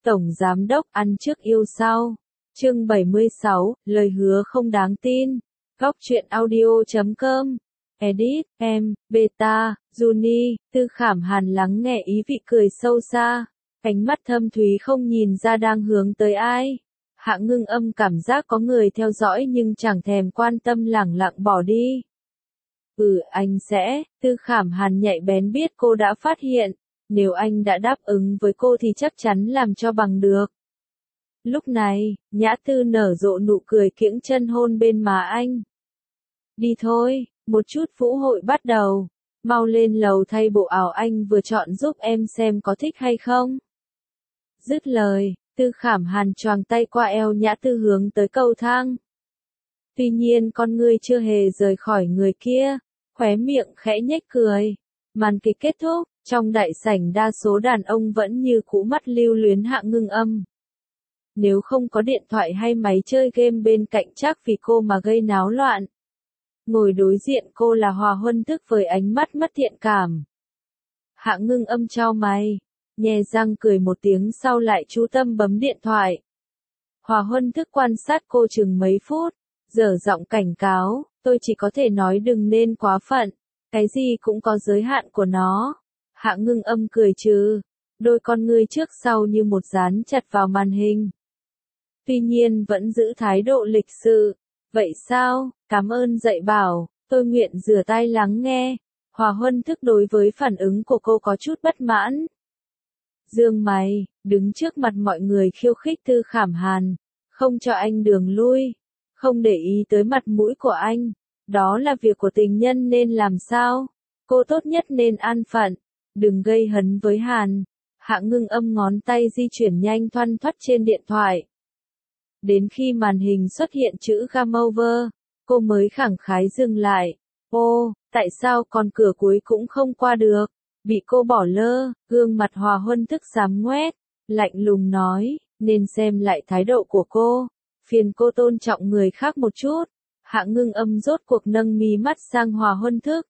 Tổng Giám đốc ăn trước yêu sau. Chương 76, lời hứa không đáng tin. Góc truyện audio.com. Edit, em, Beta, Juni, Tư Khảm Hàn lắng nghe ý vị cười sâu xa. Ánh mắt thâm thúy không nhìn ra đang hướng tới ai. Hạ Ngưng Âm cảm giác có người theo dõi nhưng chẳng thèm quan tâm, lẳng lặng bỏ đi. Anh sẽ, Tư Khảm Hàn nhạy bén biết cô đã phát hiện. Nếu anh đã đáp ứng với cô thì chắc chắn làm cho bằng được. Lúc này, Nhã Tư nở rộ nụ cười kiễng chân hôn bên má anh. Đi thôi, một chút vũ hội bắt đầu. Mau lên lầu thay bộ áo anh vừa chọn giúp em xem có thích hay không. Dứt lời, Tư Khảm Hàn choàng tay qua eo Nhã Tư hướng tới cầu thang. Tuy nhiên con ngươi chưa hề rời khỏi người kia, khóe miệng khẽ nhếch cười. Màn kịch kết thúc, trong đại sảnh đa số đàn ông vẫn như cũ mắt lưu luyến Hạ Ngưng Âm. Nếu không có điện thoại hay máy chơi game bên cạnh chắc vì cô mà gây náo loạn. Ngồi đối diện cô là Hòa Huân Thức với ánh mắt mất thiện cảm. Hạ Ngưng Âm chau mày, nhe răng cười một tiếng sau lại chú tâm bấm điện thoại. Hòa Huân Thức quan sát cô chừng mấy phút, dở giọng cảnh cáo, tôi chỉ có thể nói đừng nên quá phận, cái gì cũng có giới hạn của nó. Hạ Ngưng Âm cười trừ, đôi con ngươi trước sau như một dán chặt vào màn hình. Tuy nhiên vẫn giữ thái độ lịch sự. Vậy sao, cảm ơn dạy bảo, tôi nguyện rửa tai lắng nghe. Hòa Huân Thức đối với phản ứng của cô có chút bất mãn. Dương mày, đứng trước mặt mọi người khiêu khích Tư Khảm Hàn, không cho anh đường lui, không để ý tới mặt mũi của anh. Đó là việc của tình nhân nên làm sao? Cô tốt nhất nên an phận, đừng gây hấn với Hàn. Hạ Ngưng Âm ngón tay di chuyển nhanh thoăn thoắt trên điện thoại. Đến khi màn hình xuất hiện chữ Game Over, cô mới khẳng khái dừng lại. Ô, tại sao còn cửa cuối cũng không qua được? Bị cô bỏ lơ, gương mặt Hòa Huân Thức xám ngoét, lạnh lùng nói, nên xem lại thái độ của cô. Phiền cô tôn trọng người khác một chút. Hạ Ngưng Âm rốt cuộc nâng mí mắt sang Hòa Huân Thức.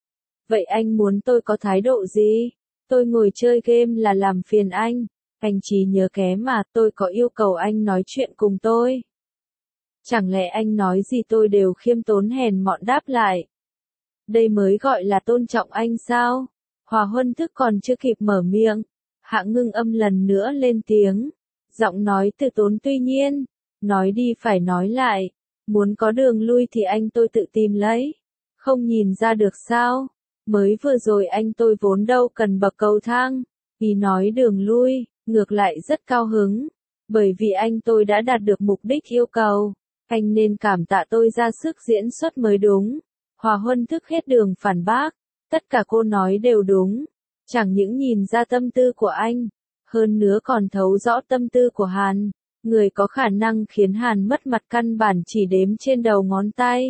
Vậy anh muốn tôi có thái độ gì? Tôi ngồi chơi game là làm phiền anh trí nhớ kém mà, tôi có yêu cầu anh nói chuyện cùng tôi. Chẳng lẽ anh nói gì tôi đều khiêm tốn hèn mọn đáp lại? Đây mới gọi là tôn trọng anh sao? Hòa Huân Thức còn chưa kịp mở miệng, Hạ Ngưng Âm lần nữa lên tiếng, giọng nói từ tốn tuy nhiên, nói đi phải nói lại, muốn có đường lui thì anh tôi tự tìm lấy, không nhìn ra được sao? Mới vừa rồi anh tôi vốn đâu cần bậc cầu thang, vì nói đường lui, ngược lại rất cao hứng, bởi vì anh tôi đã đạt được mục đích yêu cầu, anh nên cảm tạ tôi ra sức diễn xuất mới đúng. Hòa Huân Thức hết đường phản bác, tất cả cô nói đều đúng, chẳng những nhìn ra tâm tư của anh, hơn nữa còn thấu rõ tâm tư của Hàn, người có khả năng khiến Hàn mất mặt căn bản chỉ đếm trên đầu ngón tay.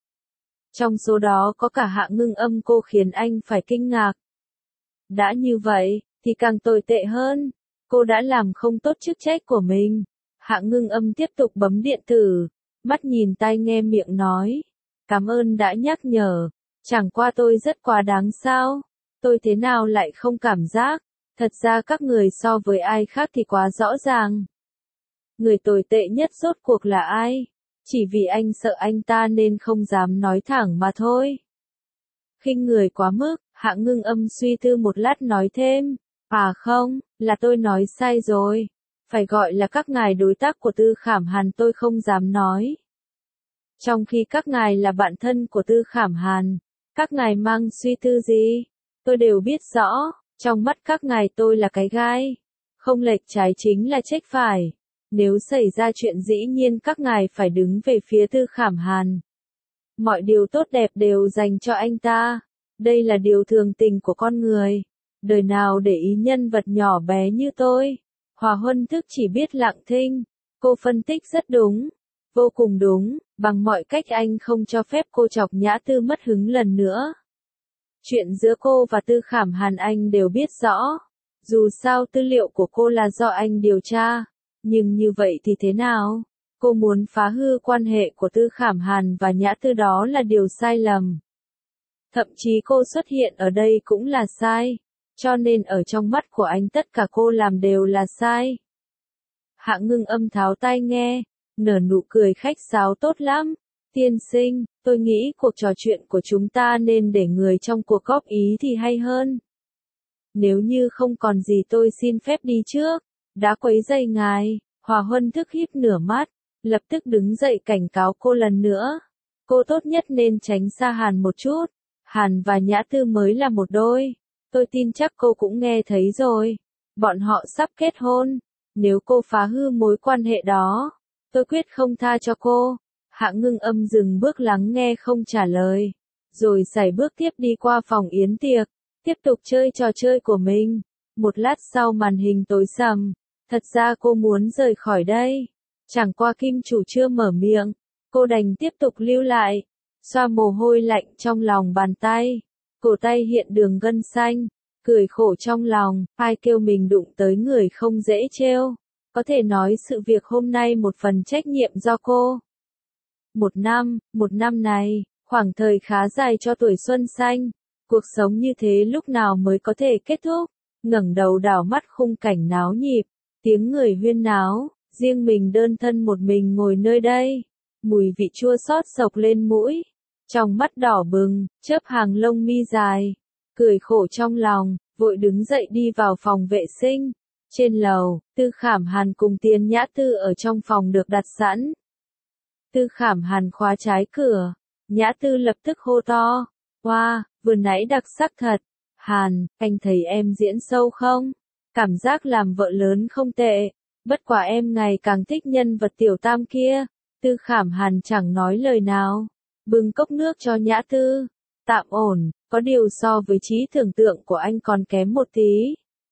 Trong số đó có cả Hạ Ngưng Âm cô khiến anh phải kinh ngạc. Đã như vậy, thì càng tồi tệ hơn. Cô đã làm không tốt chức trách của mình. Hạ Ngưng Âm tiếp tục bấm điện tử, mắt nhìn tai nghe miệng nói. Cảm ơn đã nhắc nhở, chẳng qua tôi rất quá đáng sao? Tôi thế nào lại không cảm giác? Thật ra các người so với ai khác thì quá rõ ràng. Người tồi tệ nhất rốt cuộc là ai? Chỉ vì anh sợ anh ta nên không dám nói thẳng mà thôi. Khinh người quá mức, Hạ Ngưng Âm suy tư một lát nói thêm. À không, là tôi nói sai rồi. Phải gọi là các ngài đối tác của Tư Khảm Hàn tôi không dám nói. Trong khi các ngài là bạn thân của Tư Khảm Hàn, các ngài mang suy tư gì? Tôi đều biết rõ, trong mắt các ngài tôi là cái gai. Không lệch trái chính là trách phải. Nếu xảy ra chuyện dĩ nhiên các ngài phải đứng về phía Tư Khảm Hàn. Mọi điều tốt đẹp đều dành cho anh ta. Đây là điều thường tình của con người. Đời nào để ý nhân vật nhỏ bé như tôi. Hòa Huân Thức chỉ biết lặng thinh. Cô phân tích rất đúng. Vô cùng đúng, bằng mọi cách anh không cho phép cô chọc Nhã Tư mất hứng lần nữa. Chuyện giữa cô và Tư Khảm Hàn anh đều biết rõ. Dù sao tư liệu của cô là do anh điều tra. Nhưng như vậy thì thế nào? Cô muốn phá hư quan hệ của Tư Khảm Hàn và Nhã Tư đó là điều sai lầm. Thậm chí cô xuất hiện ở đây cũng là sai. Cho nên ở trong mắt của anh tất cả cô làm đều là sai. Hạ Ngưng Âm tháo tai nghe, nở nụ cười khách sáo tốt lắm. Tiên sinh, tôi nghĩ cuộc trò chuyện của chúng ta nên để người trong cuộc góp ý thì hay hơn. Nếu như không còn gì tôi xin phép đi trước. Đã quấy rầy ngài. Hòa Huân thức híp nửa mắt, lập tức đứng dậy cảnh cáo cô lần nữa. Cô tốt nhất nên tránh xa Hàn một chút. Hàn và Nhã Tư mới là một đôi. Tôi tin chắc cô cũng nghe thấy rồi. Bọn họ sắp kết hôn. Nếu cô phá hư mối quan hệ đó, tôi quyết không tha cho cô. Hạ Ngưng Âm dừng bước lắng nghe không trả lời. Rồi sải bước tiếp đi qua phòng yến tiệc. Tiếp tục chơi trò chơi của mình. Một lát sau màn hình tối sầm. Thật ra cô muốn rời khỏi đây. Chẳng qua Kim chủ chưa mở miệng. Cô đành tiếp tục lưu lại. Xoa mồ hôi lạnh trong lòng bàn tay. Cổ tay hiện đường gân xanh. Cười khổ trong lòng. Ai kêu mình đụng tới người không dễ trêu. Có thể nói sự việc hôm nay một phần trách nhiệm do cô. Một năm này, khoảng thời khá dài cho tuổi xuân xanh. Cuộc sống như thế lúc nào mới có thể kết thúc? Ngẩng đầu đảo mắt khung cảnh náo nhịp. Tiếng người huyên náo, riêng mình đơn thân một mình ngồi nơi đây. Mùi vị chua xót sộc lên mũi. Trong mắt đỏ bừng, chớp hàng lông mi dài. Cười khổ trong lòng, vội đứng dậy đi vào phòng vệ sinh. Trên lầu, Tư Khảm Hàn cùng Tiền Nhã Tư ở trong phòng được đặt sẵn. Tư Khảm Hàn khóa trái cửa. Nhã Tư lập tức hô to. Wow, vừa nãy đặc sắc thật. Hàn, anh thấy em diễn sâu không? Cảm giác làm vợ lớn không tệ. Bất quả em ngày càng thích nhân vật tiểu tam kia. Tư Khảm Hàn chẳng nói lời nào. Bưng cốc nước cho Nhã Tư. Tạm ổn, có điều so với trí tưởng tượng của anh còn kém một tí.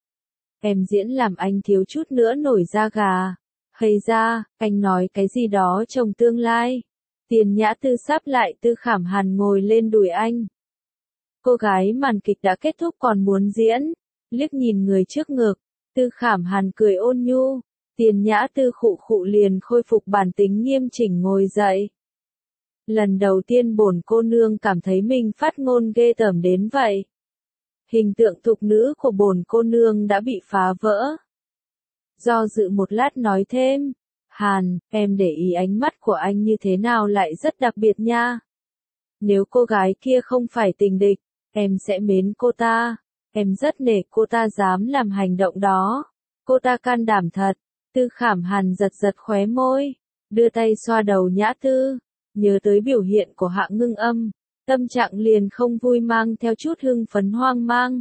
Em diễn làm anh thiếu chút nữa nổi da gà. Hay ra, anh nói cái gì đó chồng tương lai. Tiền Nhã Tư sáp lại Tư Khảm Hàn ngồi lên đùi anh. Cô gái màn kịch đã kết thúc còn muốn diễn. Liếc nhìn người trước ngực. Tư Khảm Hàn cười ôn nhu. Tiền Nhã Tư khụ khụ liền khôi phục bản tính nghiêm chỉnh ngồi dậy. Lần đầu tiên bổn cô nương cảm thấy mình phát ngôn ghê tởm đến vậy. Hình tượng thục nữ của bổn cô nương đã bị phá vỡ. Do dự một lát nói thêm. Hàn, em để ý ánh mắt của anh như thế nào lại rất đặc biệt nha. Nếu cô gái kia không phải tình địch, em sẽ mến cô ta. Em rất nể cô ta dám làm hành động đó. Cô ta can đảm thật. Tư Khảm Hàn giật giật khóe môi. Đưa tay xoa đầu Nhã Tư. Nhớ tới biểu hiện của Hạ Ngưng Âm. Tâm trạng liền không vui mang theo chút hưng phấn hoang mang.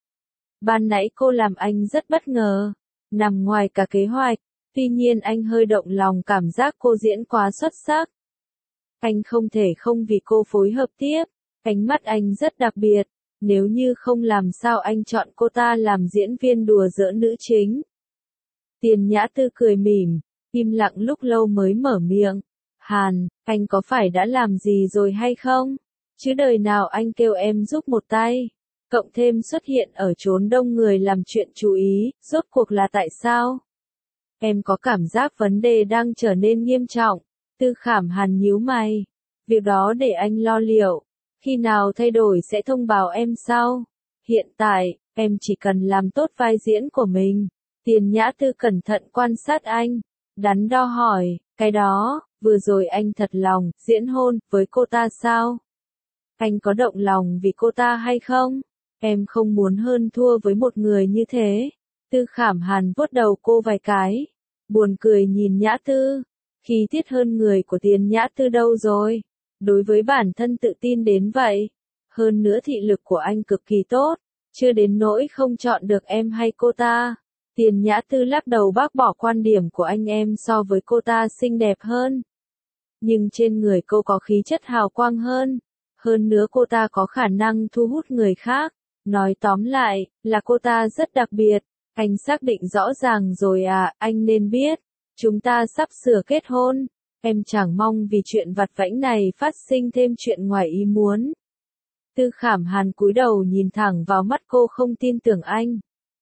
Ban nãy cô làm anh rất bất ngờ. Nằm ngoài cả kế hoạch. Tuy nhiên anh hơi động lòng cảm giác cô diễn quá xuất sắc. Anh không thể không vì cô phối hợp tiếp. Ánh mắt anh rất đặc biệt. Nếu như không làm sao anh chọn cô ta làm diễn viên đùa giỡn nữ chính. Tiền Nhã Tư cười mỉm. Im lặng lúc lâu mới mở miệng. Hàn, anh có phải đã làm gì rồi hay không? Chứ đời nào anh kêu em giúp một tay. Cộng thêm xuất hiện ở chốn đông người làm chuyện chú ý, rốt cuộc là tại sao? Em có cảm giác vấn đề đang trở nên nghiêm trọng. Tư Khảm Hàn nhíu mày. Việc đó để anh lo liệu. Khi nào thay đổi sẽ thông báo em sau. Hiện tại, em chỉ cần làm tốt vai diễn của mình. Tiền Nhã Tư cẩn thận quan sát anh. Đắn đo hỏi, cái đó, vừa rồi anh thật lòng, diễn hôn, với cô ta sao? Anh có động lòng vì cô ta hay không? Em không muốn hơn thua với một người như thế. Tư Khảm Hàn vuốt đầu cô vài cái. Buồn cười nhìn Nhã Tư. Khí tiết hơn người của Tiền Nhã Tư đâu rồi? Đối với bản thân tự tin đến vậy. Hơn nữa thị lực của anh cực kỳ tốt. Chưa đến nỗi không chọn được em hay cô ta. Tiền Nhã Tư lắc đầu bác bỏ quan điểm của anh em so với cô ta xinh đẹp hơn. Nhưng trên người cô có khí chất hào quang hơn. Hơn nữa cô ta có khả năng thu hút người khác. Nói tóm lại, là cô ta rất đặc biệt. Anh xác định rõ ràng rồi à, anh nên biết. Chúng ta sắp sửa kết hôn. Em chẳng mong vì chuyện vặt vãnh này phát sinh thêm chuyện ngoài ý muốn. Tư Khảm Hàn cúi đầu nhìn thẳng vào mắt cô không tin tưởng anh.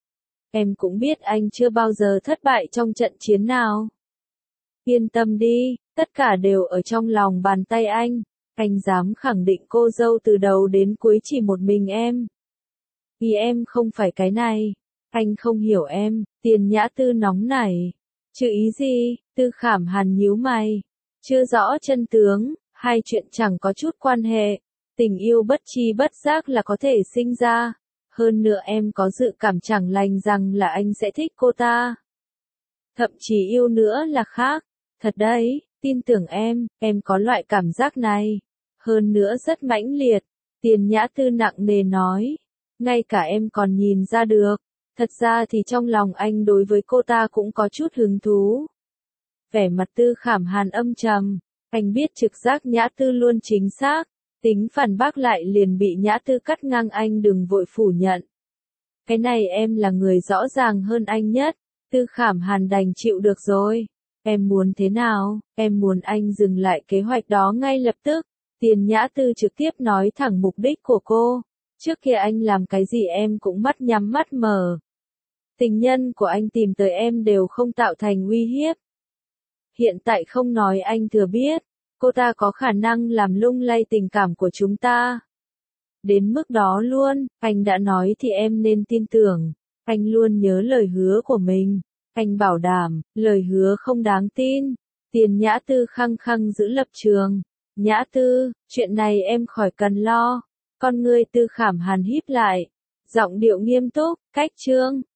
Em cũng biết anh chưa bao giờ thất bại trong trận chiến nào. Yên tâm đi, tất cả đều ở trong lòng bàn tay anh. Anh dám khẳng định cô dâu từ đầu đến cuối chỉ một mình em. Vì em không phải cái này. Anh không hiểu em. Tiền Nhã Tư nóng nảy. Chứ ý gì? Tư Khảm Hàn nhíu mày. Chưa rõ chân tướng, hai chuyện chẳng có chút quan hệ. Tình yêu bất tri bất giác là có thể sinh ra. Hơn nữa em có dự cảm chẳng lành rằng là anh sẽ thích cô ta. Thậm chí yêu nữa là khác. Thật đấy, tin tưởng em có loại cảm giác này. Hơn nữa rất mãnh liệt. Tiền Nhã Tư nặng nề nói. Ngay cả em còn nhìn ra được. Thật ra thì trong lòng anh đối với cô ta cũng có chút hứng thú. Vẻ mặt Tư Khảm Hàn âm trầm. Anh biết trực giác Nhã Tư luôn chính xác. Tính phản bác lại liền bị Nhã Tư cắt ngang, anh đừng vội phủ nhận. Cái này em là người rõ ràng hơn anh nhất. Tư Khảm Hàn đành chịu được rồi. Em muốn thế nào? Em muốn anh dừng lại kế hoạch đó ngay lập tức. Tiền Nhã Tư trực tiếp nói thẳng mục đích của cô. Trước kia anh làm cái gì em cũng mắt nhắm mắt mở. Tình nhân của anh tìm tới em đều không tạo thành uy hiếp. Hiện tại không nói anh thừa biết. Cô ta có khả năng làm lung lay tình cảm của chúng ta. Đến mức đó luôn, anh đã nói thì em nên tin tưởng. Anh luôn nhớ lời hứa của mình. Anh bảo đảm, lời hứa không đáng tin. Tiền Nhã Tư khăng khăng giữ lập trường. Nhã Tư, chuyện này em khỏi cần lo. Con ngươi Tư Khảm Hàn híp lại. Giọng điệu nghiêm túc, cách chương.